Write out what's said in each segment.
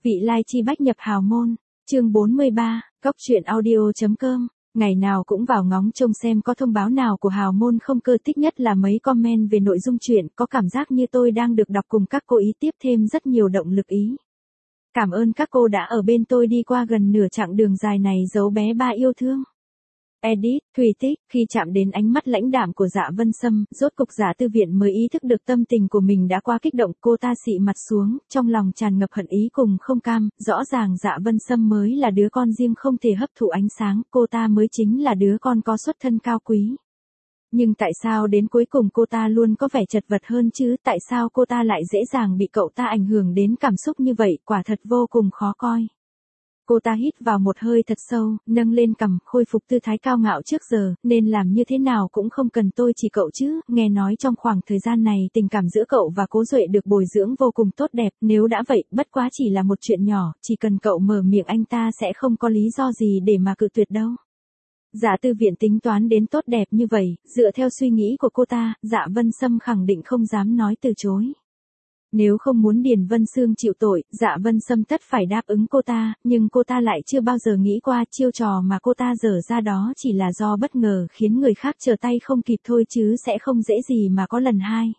Vị lai chi bách nhập hào môn, chương 43, Cốc truyện audio.com, ngày nào cũng vào ngóng trông xem có thông báo nào của hào môn không, cơ thích nhất là mấy comment về nội dung truyện, có cảm giác như tôi đang được đọc cùng các cô, ý tiếp thêm rất nhiều động lực ý. Cảm ơn các cô đã ở bên tôi đi qua gần nửa chặng đường dài này, dấu bé ba yêu thương. Edit, Thùy Tích, khi chạm đến ánh mắt lãnh đạm của Dạ Vân Sâm, rốt cục Dạ Tư Viện mới ý thức được tâm tình của mình đã quá kích động, cô ta xị mặt xuống, trong lòng tràn ngập hận ý cùng không cam, rõ ràng Dạ Vân Sâm mới là đứa con riêng không thể hấp thụ ánh sáng, cô ta mới chính là đứa con có xuất thân cao quý. Nhưng tại sao đến cuối cùng cô ta luôn có vẻ chật vật hơn chứ, tại sao cô ta lại dễ dàng bị cậu ta ảnh hưởng đến cảm xúc như vậy, quả thật vô cùng khó coi. Cô ta hít vào một hơi thật sâu, nâng lên cằm, khôi phục tư thái cao ngạo trước giờ, nên làm như thế nào cũng không cần tôi chỉ cậu chứ, nghe nói trong khoảng thời gian này tình cảm giữa cậu và Cố Duệ được bồi dưỡng vô cùng tốt đẹp, nếu đã vậy, bất quá chỉ là một chuyện nhỏ, chỉ cần cậu mở miệng anh ta sẽ không có lý do gì để mà cự tuyệt đâu. Dạ Tư Viện tính toán đến tốt đẹp như vậy, dựa theo suy nghĩ của cô ta, Dạ Vân Sâm khẳng định không dám nói từ chối. Nếu không muốn Điền Vân Sương chịu tội, Dạ Vân Sâm tất phải đáp ứng cô ta, nhưng cô ta lại chưa bao giờ nghĩ qua chiêu trò mà cô ta dở ra đó chỉ là do bất ngờ khiến người khác trở tay không kịp thôi chứ sẽ không dễ gì mà có lần hai.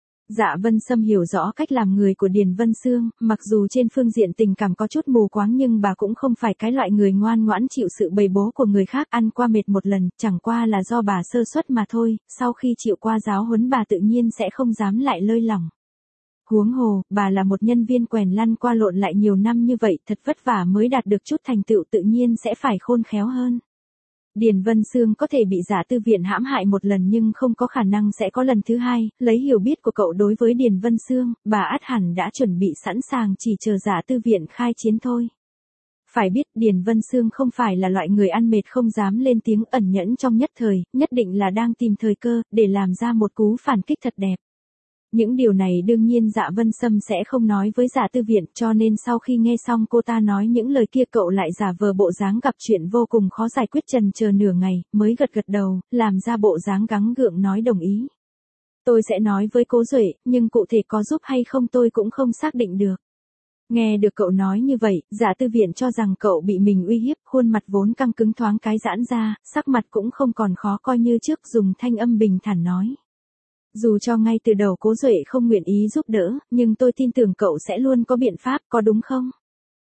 Dạ Vân Sâm hiểu rõ cách làm người của Điền Vân Sương, mặc dù trên phương diện tình cảm có chút mù quáng nhưng bà cũng không phải cái loại người ngoan ngoãn chịu sự bầy bố của người khác, ăn qua mệt một lần, chẳng qua là do bà sơ suất mà thôi, sau khi chịu qua giáo huấn bà tự nhiên sẽ không dám lại lơi lỏng. Huống hồ, bà là một nhân viên quèn lăn qua lộn lại nhiều năm như vậy, thật vất vả mới đạt được chút thành tựu, tự nhiên sẽ phải khôn khéo hơn. Điền Vân Sương có thể bị Dạ Tư Viện hãm hại một lần nhưng không có khả năng sẽ có lần thứ hai, lấy hiểu biết của cậu đối với Điền Vân Sương, bà ắt hẳn đã chuẩn bị sẵn sàng chỉ chờ Dạ Tư Viện khai chiến thôi. Phải biết Điền Vân Sương không phải là loại người ăn mệt không dám lên tiếng, ẩn nhẫn trong nhất thời, nhất định là đang tìm thời cơ, để làm ra một cú phản kích thật đẹp. Những điều này đương nhiên Dạ Vân Sâm sẽ không nói với Dạ Tư Viện, cho nên sau khi nghe xong cô ta nói những lời kia, cậu lại giả vờ bộ dáng gặp chuyện vô cùng khó giải quyết, chần chờ nửa ngày, mới gật gật đầu, làm ra bộ dáng gắng gượng nói đồng ý. Tôi sẽ nói với Cố Duệ, nhưng cụ thể có giúp hay không tôi cũng không xác định được. Nghe được cậu nói như vậy, Dạ Tư Viện cho rằng cậu bị mình uy hiếp, khuôn mặt vốn căng cứng thoáng cái giãn ra, sắc mặt cũng không còn khó coi như trước, dùng thanh âm bình thản nói. Dù cho ngay từ đầu Cố Duệ không nguyện ý giúp đỡ, nhưng tôi tin tưởng cậu sẽ luôn có biện pháp, có đúng không?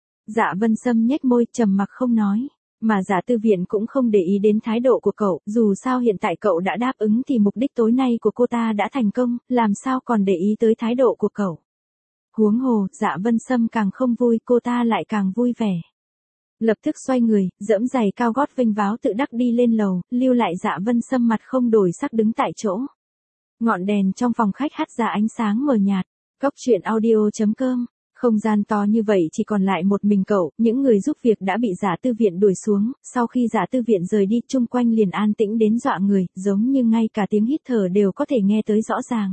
Dạ Vân Sâm nhếch môi, trầm mặc không nói. Mà Dạ Tư Viện cũng không để ý đến thái độ của cậu, dù sao hiện tại cậu đã đáp ứng thì mục đích tối nay của cô ta đã thành công, làm sao còn để ý tới thái độ của cậu. Huống hồ, Dạ Vân Sâm càng không vui, cô ta lại càng vui vẻ. Lập tức xoay người, giẫm giày cao gót vênh váo tự đắc đi lên lầu, lưu lại Dạ Vân Sâm mặt không đổi sắc đứng tại chỗ. Ngọn đèn trong phòng khách hắt ra ánh sáng mờ nhạt. Cốc truyện audio.com, không gian to như vậy chỉ còn lại một mình cậu, những người giúp việc đã bị Dạ Tư Viện đuổi xuống, sau khi Dạ Tư Viện rời đi, chung quanh liền an tĩnh đến dọa người, giống như ngay cả tiếng hít thở đều có thể nghe tới rõ ràng.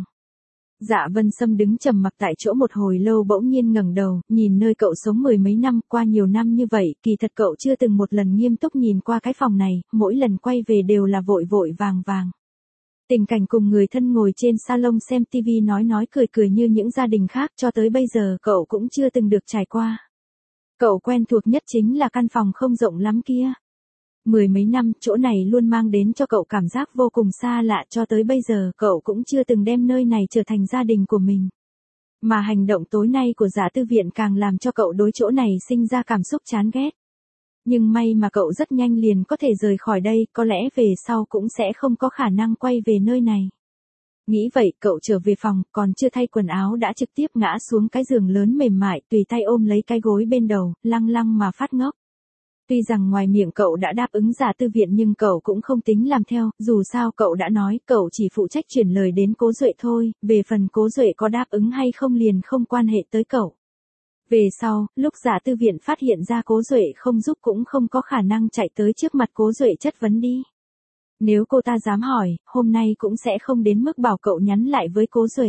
Dạ Vân Sâm đứng trầm mặc tại chỗ một hồi lâu, bỗng nhiên ngẩng đầu, nhìn nơi cậu sống mười mấy năm, qua nhiều năm như vậy, kỳ thật cậu chưa từng một lần nghiêm túc nhìn qua cái phòng này, mỗi lần quay về đều là vội vội vàng vàng. Tình cảnh cùng người thân ngồi trên salon xem TV nói cười cười như những gia đình khác cho tới bây giờ cậu cũng chưa từng được trải qua. Cậu quen thuộc nhất chính là căn phòng không rộng lắm kia. Mười mấy năm, chỗ này luôn mang đến cho cậu cảm giác vô cùng xa lạ, cho tới bây giờ cậu cũng chưa từng đem nơi này trở thành gia đình của mình. Mà hành động tối nay của Dạ Tư Viện càng làm cho cậu đối chỗ này sinh ra cảm xúc chán ghét. Nhưng may mà cậu rất nhanh liền có thể rời khỏi đây, có lẽ về sau cũng sẽ không có khả năng quay về nơi này. Nghĩ vậy, cậu trở về phòng, còn chưa thay quần áo đã trực tiếp ngã xuống cái giường lớn mềm mại, tùy tay ôm lấy cái gối bên đầu, lăng lăng mà phát ngốc. Tuy rằng ngoài miệng cậu đã đáp ứng Dạ Tư Viện nhưng cậu cũng không tính làm theo, dù sao cậu đã nói cậu chỉ phụ trách chuyển lời đến Cố Duệ thôi, về phần Cố Duệ có đáp ứng hay không liền không quan hệ tới cậu. Về sau, lúc Dạ Tư Viện phát hiện ra Cố Duệ không giúp cũng không có khả năng chạy tới trước mặt Cố Duệ chất vấn đi. Nếu cô ta dám hỏi, hôm nay cũng sẽ không đến mức bảo cậu nhắn lại với Cố Duệ.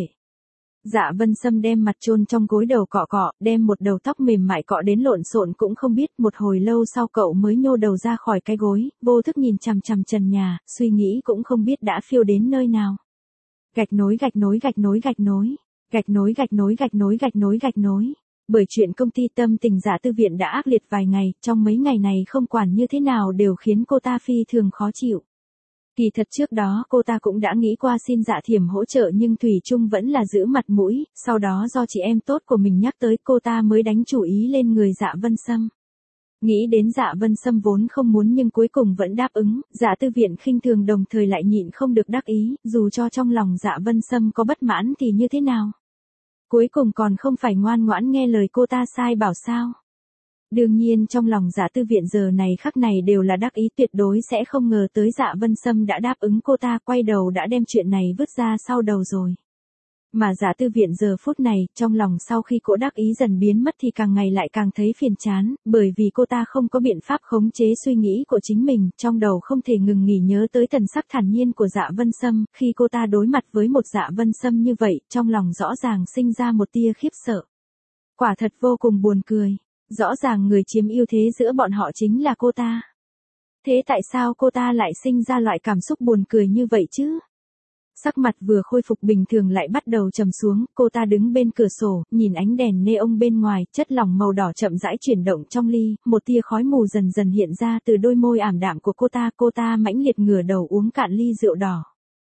Dạ Vân Sâm đem mặt chôn trong gối đầu cọ cọ, đem một đầu tóc mềm mại cọ đến lộn xộn cũng không biết, một hồi lâu sau cậu mới nhô đầu ra khỏi cái gối, vô thức nhìn chằm chằm trần nhà, suy nghĩ cũng không biết đã phiêu đến nơi nào. Gạch nối gạch nối gạch nối gạch nối, gạch nối gạch nối gạch nối gạch nối gạch nối. Bởi chuyện công ty tâm tình Dạ Tư Viện đã ác liệt vài ngày, trong mấy ngày này không quản như thế nào đều khiến cô ta phi thường khó chịu. Kỳ thật trước đó cô ta cũng đã nghĩ qua xin Dạ Thiểm hỗ trợ nhưng Thủy chung vẫn là giữ mặt mũi, sau đó do chị em tốt của mình nhắc tới cô ta mới đánh chủ ý lên người Dạ Vân Sâm. Nghĩ đến Dạ Vân Sâm vốn không muốn nhưng cuối cùng vẫn đáp ứng, Dạ Tư Viện khinh thường đồng thời lại nhịn không được đắc ý, dù cho trong lòng Dạ Vân Sâm có bất mãn thì như thế nào. Cuối cùng còn không phải ngoan ngoãn nghe lời cô ta sai bảo sao. Đương nhiên trong lòng Dạ Tư Viện giờ này khắc này đều là đắc ý, tuyệt đối sẽ không ngờ tới Dạ Vân Sâm đã đáp ứng cô ta, quay đầu đã đem chuyện này vứt ra sau đầu rồi. Mà Dạ Tư Viện giờ phút này, trong lòng sau khi cô đắc ý dần biến mất thì càng ngày lại càng thấy phiền chán, bởi vì cô ta không có biện pháp khống chế suy nghĩ của chính mình, trong đầu không thể ngừng nghỉ nhớ tới thần sắc thản nhiên của Dạ Vân Sâm, khi cô ta đối mặt với một Dạ Vân Sâm như vậy, trong lòng rõ ràng sinh ra một tia khiếp sợ. Quả thật vô cùng buồn cười, rõ ràng người chiếm ưu thế giữa bọn họ chính là cô ta. Thế tại sao cô ta lại sinh ra loại cảm xúc buồn cười như vậy chứ? Sắc mặt vừa khôi phục bình thường lại bắt đầu trầm xuống, cô ta đứng bên cửa sổ, nhìn ánh đèn neon bên ngoài, chất lỏng màu đỏ chậm rãi chuyển động trong ly, một tia khói mù dần dần hiện ra từ đôi môi ảm đạm của cô ta mãnh liệt ngửa đầu uống cạn ly rượu đỏ.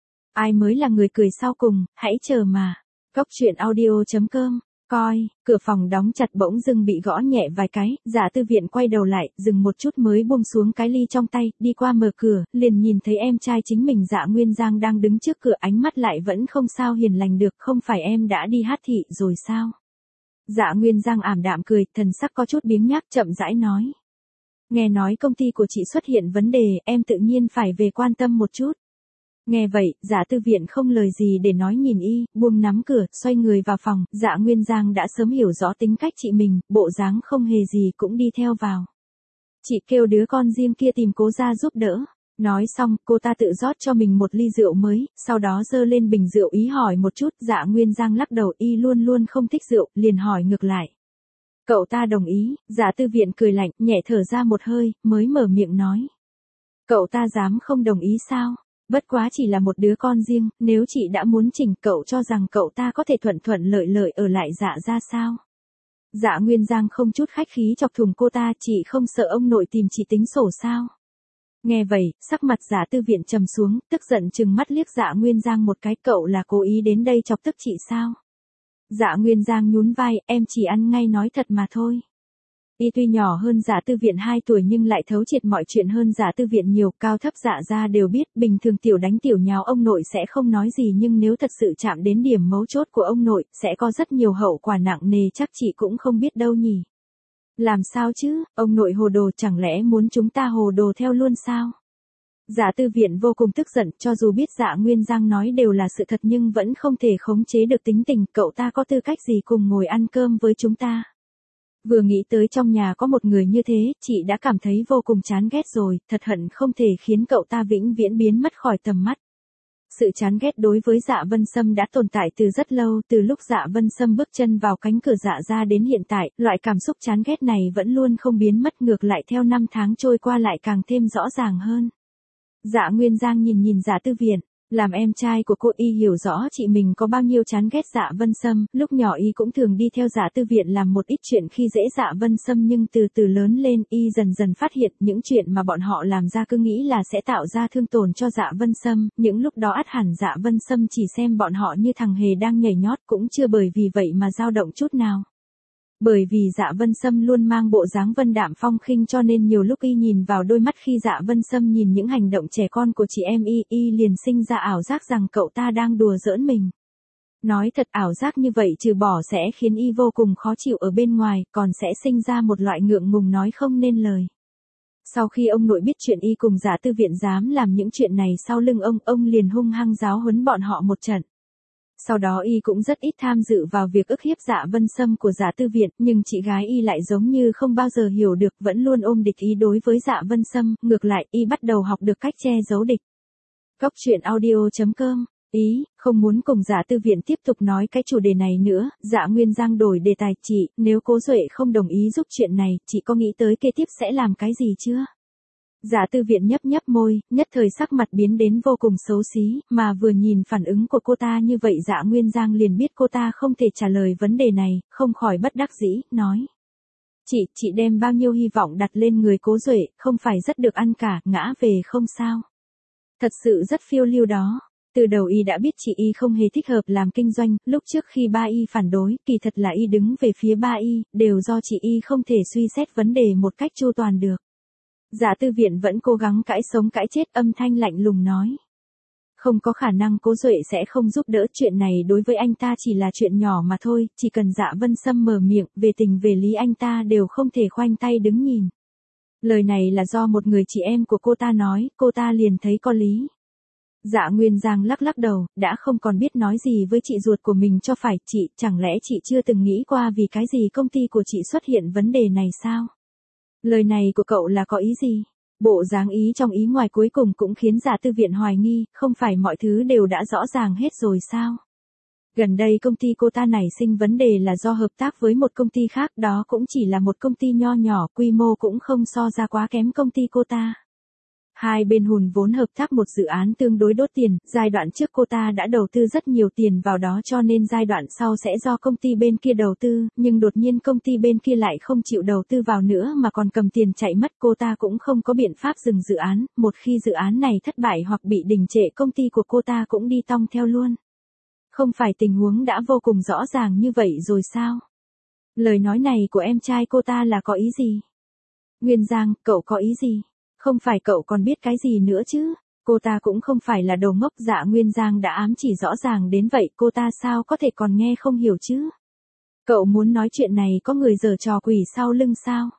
Ai mới là người cười sau cùng, hãy chờ mà. Cốc truyện audio.com. Coi, cửa phòng đóng chặt bỗng dưng bị gõ nhẹ vài cái, Dạ Tư Viện quay đầu lại, dừng một chút mới buông xuống cái ly trong tay, đi qua mở cửa, liền nhìn thấy em trai chính mình Dạ Nguyên Giang đang đứng trước cửa, ánh mắt lại vẫn không sao hiền lành được, không phải em đã đi hát thị rồi sao? Dạ Nguyên Giang ảm đạm cười, thần sắc có chút biếng nhác, chậm rãi nói. Nghe nói công ty của chị xuất hiện vấn đề, em tự nhiên phải về quan tâm một chút. Nghe vậy, Dạ Tư Viện không lời gì để nói, nhìn y, buông nắm cửa, xoay người vào phòng, Dạ Nguyên Giang đã sớm hiểu rõ tính cách chị mình, bộ dáng không hề gì cũng đi theo vào. Chị kêu đứa con riêng kia tìm cố ra giúp đỡ. Nói xong, cô ta tự rót cho mình một ly rượu mới, sau đó dơ lên bình rượu ý hỏi một chút, Dạ Nguyên Giang lắc đầu, y luôn luôn không thích rượu, liền hỏi ngược lại. Cậu ta đồng ý, Dạ Tư Viện cười lạnh, nhẹ thở ra một hơi, mới mở miệng nói. Cậu ta dám không đồng ý sao? Bất quá chỉ là một đứa con riêng, nếu chị đã muốn chỉnh cậu cho rằng cậu ta có thể thuận thuận lợi lợi ở lại Dạ ra sao? Dạ Nguyên Giang không chút khách khí chọc thùng cô ta, chị không sợ ông nội tìm chị tính sổ sao? Nghe vậy, sắc mặt Dạ Tư Viện trầm xuống, tức giận trừng mắt liếc Dạ Nguyên Giang một cái, cậu là cố ý đến đây chọc tức chị sao? Dạ Nguyên Giang nhún vai, em chỉ ăn ngay nói thật mà thôi. Y tuy nhỏ hơn Dạ Tư Viện 2 tuổi nhưng lại thấu triệt mọi chuyện hơn Dạ Tư Viện nhiều, cao thấp Dạ ra đều biết, bình thường tiểu đánh tiểu nháo ông nội sẽ không nói gì nhưng nếu thật sự chạm đến điểm mấu chốt của ông nội, sẽ có rất nhiều hậu quả nặng nề, chắc chị cũng không biết đâu nhỉ. Làm sao chứ, ông nội hồ đồ, chẳng lẽ muốn chúng ta hồ đồ theo luôn sao? Dạ Tư Viện vô cùng tức giận, cho dù biết Dạ Nguyên Giang nói đều là sự thật nhưng vẫn không thể khống chế được tính tình, cậu ta có tư cách gì cùng ngồi ăn cơm với chúng ta? Vừa nghĩ tới trong nhà có một người như thế, chị đã cảm thấy vô cùng chán ghét rồi, thật hận không thể khiến cậu ta vĩnh viễn biến mất khỏi tầm mắt. Sự chán ghét đối với Dạ Vân Sâm đã tồn tại từ rất lâu, từ lúc Dạ Vân Sâm bước chân vào cánh cửa Dạ ra đến hiện tại, loại cảm xúc chán ghét này vẫn luôn không biến mất, ngược lại theo năm tháng trôi qua lại càng thêm rõ ràng hơn. Dạ Nguyên Giang nhìn Dạ Tư Viện. Làm em trai của cô, y hiểu rõ chị mình có bao nhiêu chán ghét Dạ Vân Sâm, lúc nhỏ y cũng thường đi theo Dạ Tư Viện làm một ít chuyện khi dễ Dạ Vân Sâm nhưng từ từ lớn lên y dần dần phát hiện những chuyện mà bọn họ làm ra cứ nghĩ là sẽ tạo ra thương tổn cho Dạ Vân Sâm, những lúc đó ắt hẳn Dạ Vân Sâm chỉ xem bọn họ như thằng hề đang nhảy nhót, cũng chưa bởi vì vậy mà dao động chút nào. Bởi vì Dạ Vân Sâm luôn mang bộ dáng vân đạm phong khinh cho nên nhiều lúc y nhìn vào đôi mắt khi Dạ Vân Sâm nhìn những hành động trẻ con của chị em y liền sinh ra ảo giác rằng cậu ta đang đùa giỡn mình. Nói thật, ảo giác như vậy trừ bỏ sẽ khiến y vô cùng khó chịu ở bên ngoài, còn sẽ sinh ra một loại ngượng ngùng nói không nên lời. Sau khi ông nội biết chuyện y cùng Dạ Tư Viện dám làm những chuyện này sau lưng ông liền hung hăng giáo huấn bọn họ một trận. Sau đó y cũng rất ít tham dự vào việc ức hiếp Dạ Vân Sâm của Dạ Tư Viện, nhưng chị gái y lại giống như không bao giờ hiểu được, vẫn luôn ôm địch ý đối với Dạ Vân Sâm, ngược lại y bắt đầu học được cách che giấu địch. Cốc truyện audio.com. Ý, không muốn cùng Dạ Tư Viện tiếp tục nói cái chủ đề này nữa, Dạ Nguyên Giang đổi đề tài, chị, nếu Cố Duệ không đồng ý giúp chuyện này, chị có nghĩ tới kế tiếp sẽ làm cái gì chưa? Dạ Tư Viện nhấp nhấp môi, nhất thời sắc mặt biến đến vô cùng xấu xí, mà vừa nhìn phản ứng của cô ta như vậy Dạ Nguyên Giang liền biết cô ta không thể trả lời vấn đề này, không khỏi bất đắc dĩ, nói. Chị đem bao nhiêu hy vọng đặt lên người Cố Duệ, không phải rất được ăn cả, ngã về không sao. Thật sự rất phiêu lưu đó. Từ đầu y đã biết chị y không hề thích hợp làm kinh doanh, lúc trước khi ba y phản đối, kỳ thật là y đứng về phía ba y, đều do chị y không thể suy xét vấn đề một cách chu toàn được. Dạ Tư Viện vẫn cố gắng cãi sống cãi chết, âm thanh lạnh lùng nói. Không có khả năng Cố Duệ sẽ không giúp đỡ, chuyện này đối với anh ta chỉ là chuyện nhỏ mà thôi, chỉ cần Dạ Vân Sâm mở miệng, về tình về lý anh ta đều không thể khoanh tay đứng nhìn. Lời này là do một người chị em của cô ta nói, cô ta liền thấy có lý. Dạ Nguyên Giang lắc lắc đầu, đã không còn biết nói gì với chị ruột của mình cho phải, chẳng lẽ chị chưa từng nghĩ qua vì cái gì công ty của chị xuất hiện vấn đề này sao? Lời này của cậu là có ý gì? Bộ dáng ý trong ý ngoài cuối cùng cũng khiến Dạ Tư Viện hoài nghi, không phải mọi thứ đều đã rõ ràng hết rồi sao? Gần đây công ty cô ta nảy sinh vấn đề là do hợp tác với một công ty khác, đó cũng chỉ là một công ty nho nhỏ, quy mô cũng không so ra quá kém công ty cô ta. Hai bên hùn vốn hợp tác một dự án tương đối đốt tiền, giai đoạn trước cô ta đã đầu tư rất nhiều tiền vào đó cho nên giai đoạn sau sẽ do công ty bên kia đầu tư, nhưng đột nhiên công ty bên kia lại không chịu đầu tư vào nữa mà còn cầm tiền chạy mất, cô ta cũng không có biện pháp dừng dự án, một khi dự án này thất bại hoặc bị đình trệ công ty của cô ta cũng đi tong theo luôn. Không phải tình huống đã vô cùng rõ ràng như vậy rồi sao? Lời nói này của em trai cô ta là có ý gì? Nguyên Giang, cậu có ý gì? Không phải cậu còn biết cái gì nữa chứ? Cô ta cũng không phải là đồ ngốc, Dạ Nguyên Giang đã ám chỉ rõ ràng đến vậy, cô ta sao có thể còn nghe không hiểu chứ? Cậu muốn nói chuyện này có người giở trò quỷ sau lưng sao?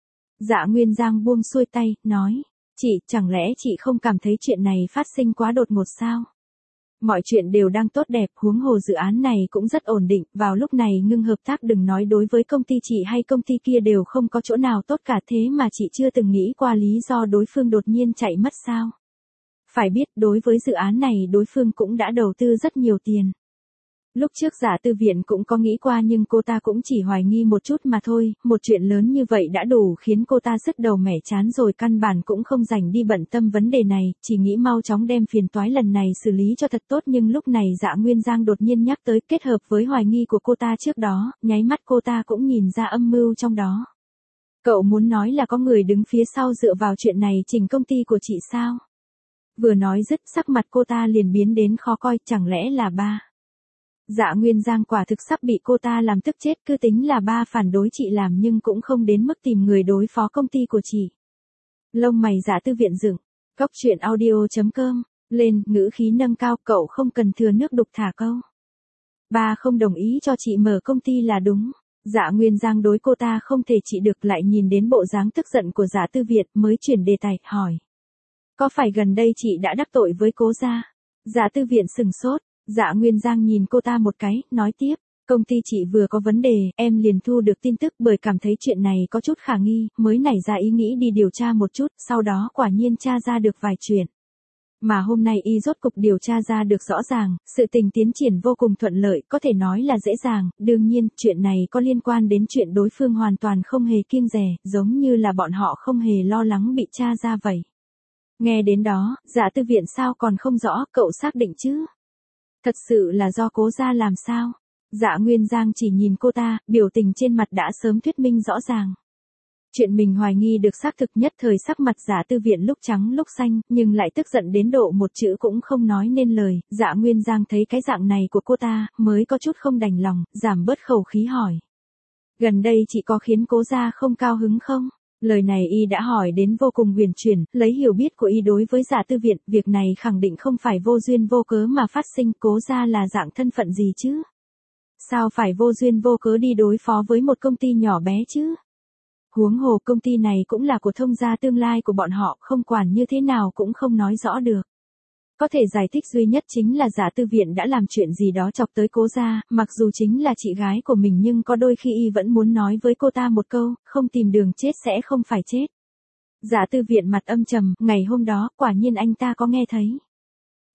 Dạ Nguyên Giang buông xuôi tay, nói. Chẳng lẽ chị không cảm thấy chuyện này phát sinh quá đột ngột sao? Mọi chuyện đều đang tốt đẹp, huống hồ dự án này cũng rất ổn định, vào lúc này ngưng hợp tác đừng nói đối với công ty chị hay công ty kia đều không có chỗ nào tốt cả, thế mà chị chưa từng nghĩ qua lý do đối phương đột nhiên chạy mất sao? Phải biết đối với dự án này đối phương cũng đã đầu tư rất nhiều tiền. Lúc trước Dạ Tư Viện cũng có nghĩ qua nhưng cô ta cũng chỉ hoài nghi một chút mà thôi, một chuyện lớn như vậy đã đủ khiến cô ta sứt đầu mẻ chán rồi, căn bản cũng không dành đi bận tâm vấn đề này, chỉ nghĩ mau chóng đem phiền toái lần này xử lý cho thật tốt, nhưng lúc này Dạ Nguyên Giang đột nhiên nhắc tới, kết hợp với hoài nghi của cô ta trước đó, nháy mắt cô ta cũng nhìn ra âm mưu trong đó. Cậu muốn nói là có người đứng phía sau dựa vào chuyện này chỉnh công ty của chị sao? Vừa nói dứt, sắc mặt cô ta liền biến đến khó coi, chẳng lẽ là ba? Dạ Nguyên Giang quả thực sắp bị cô ta làm tức chết, cứ tính là ba phản đối chị làm nhưng cũng không đến mức tìm người đối phó công ty của chị. Lông mày Dạ Tư Viện dựng, Cóc Truyện Audio.com, lên, ngữ khí nâng cao, cậu không cần thừa nước đục thả câu. Ba không đồng ý cho chị mở công ty là đúng. Dạ Nguyên Giang đối cô ta không thể trị được, lại nhìn đến bộ dáng tức giận của Dạ Tư Viện mới chuyển đề tài, hỏi. Có phải gần đây chị đã đắc tội với Cố gia? Dạ Tư Viện sừng sốt. Dạ Nguyên Giang nhìn cô ta một cái, nói tiếp, công ty chị vừa có vấn đề, em liền thu được tin tức bởi cảm thấy chuyện này có chút khả nghi, mới nảy ra ý nghĩ đi điều tra một chút, sau đó quả nhiên tra ra được vài chuyện. Mà hôm nay y rốt cục điều tra ra được rõ ràng, sự tình tiến triển vô cùng thuận lợi, có thể nói là dễ dàng, đương nhiên, chuyện này có liên quan đến chuyện đối phương hoàn toàn không hề kiêng dè, giống như là bọn họ không hề lo lắng bị tra ra vậy. Nghe đến đó, Dạ Tư Viện sao còn không rõ, cậu xác định chứ? Thật sự là do Cố gia làm sao? Dạ Nguyên Giang chỉ nhìn cô ta, biểu tình trên mặt đã sớm thuyết minh rõ ràng. Chuyện mình hoài nghi được xác thực, nhất thời sắc mặt Dạ Tư Viện lúc trắng lúc xanh, nhưng lại tức giận đến độ một chữ cũng không nói nên lời. Dạ Nguyên Giang thấy cái dạng này của cô ta, mới có chút không đành lòng, giảm bớt khẩu khí hỏi. Gần đây chị có khiến Cố gia không cao hứng không? Lời này y đã hỏi đến vô cùng huyền chuyển, lấy hiểu biết của y đối với Dạ Tư Viện, việc này khẳng định không phải vô duyên vô cớ mà phát sinh, Cố gia là dạng thân phận gì chứ? Sao phải vô duyên vô cớ đi đối phó với một công ty nhỏ bé chứ? Huống hồ công ty này cũng là của Thông gia, tương lai của bọn họ, không quản như thế nào cũng không nói rõ được. Có thể giải thích duy nhất chính là Dạ Tư Viện đã làm chuyện gì đó chọc tới Cố gia, mặc dù chính là chị gái của mình nhưng có đôi khi y vẫn muốn nói với cô ta một câu, không tìm đường chết sẽ không phải chết. Dạ Tư Viện mặt âm trầm, ngày hôm đó, quả nhiên anh ta có nghe thấy.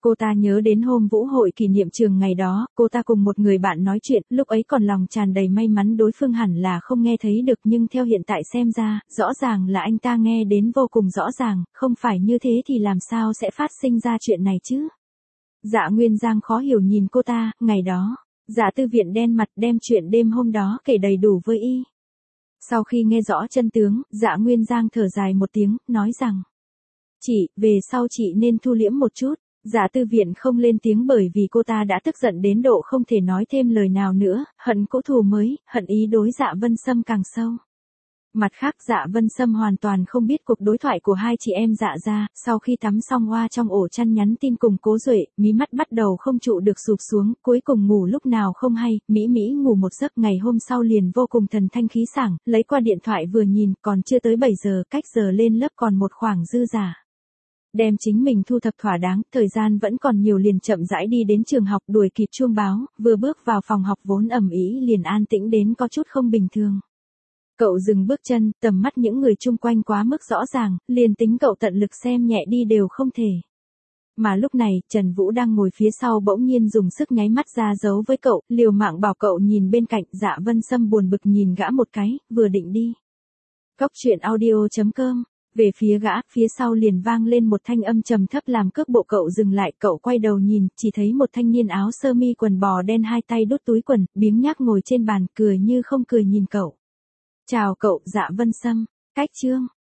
Cô ta nhớ đến hôm vũ hội kỷ niệm trường ngày đó, cô ta cùng một người bạn nói chuyện, lúc ấy còn lòng tràn đầy may mắn đối phương hẳn là không nghe thấy được nhưng theo hiện tại xem ra, rõ ràng là anh ta nghe đến vô cùng rõ ràng, không phải như thế thì làm sao sẽ phát sinh ra chuyện này chứ. Dạ Nguyên Giang khó hiểu nhìn cô ta, ngày đó, Dạ Tư Viện đen mặt đem chuyện đêm hôm đó kể đầy đủ với y. Sau khi nghe rõ chân tướng, Dạ Nguyên Giang thở dài một tiếng, nói rằng, chị, về sau chị nên thu liễm một chút. Dạ Tư Viện không lên tiếng bởi vì cô ta đã tức giận đến độ không thể nói thêm lời nào nữa, hận cũ thù mới, hận ý đối Dạ Vân Sâm càng sâu. Mặt khác Dạ Vân Sâm hoàn toàn không biết cuộc đối thoại của hai chị em Dạ gia, sau khi tắm xong hoa trong ổ chăn nhắn tin cùng Cố Duệ, mí mắt bắt đầu không trụ được sụp xuống, cuối cùng ngủ lúc nào không hay, Mỹ ngủ một giấc ngày hôm sau liền vô cùng thần thanh khí sảng, lấy qua điện thoại vừa nhìn, còn chưa tới 7 giờ, cách giờ lên lớp còn một khoảng dư giả. Đem chính mình thu thập thỏa đáng, thời gian vẫn còn nhiều liền chậm rãi đi đến trường học đuổi kịp chuông báo, vừa bước vào phòng học vốn ầm ĩ liền an tĩnh đến có chút không bình thường. Cậu dừng bước chân, tầm mắt những người chung quanh quá mức rõ ràng, liền tính cậu tận lực xem nhẹ đi đều không thể. Mà lúc này, Trần Vũ đang ngồi phía sau bỗng nhiên dùng sức nháy mắt ra dấu với cậu, liều mạng bảo cậu nhìn bên cạnh. Dạ Vân Sâm buồn bực nhìn gã một cái, vừa định đi. Cóc truyện audio.com. Về phía gã, phía sau liền vang lên một thanh âm trầm thấp làm cước bộ cậu dừng lại, cậu quay đầu nhìn, chỉ thấy một thanh niên áo sơ mi quần bò đen hai tay đút túi quần, biếng nhác ngồi trên bàn, cười như không cười nhìn cậu. Chào cậu, Dạ Vân Sâm, cách chương.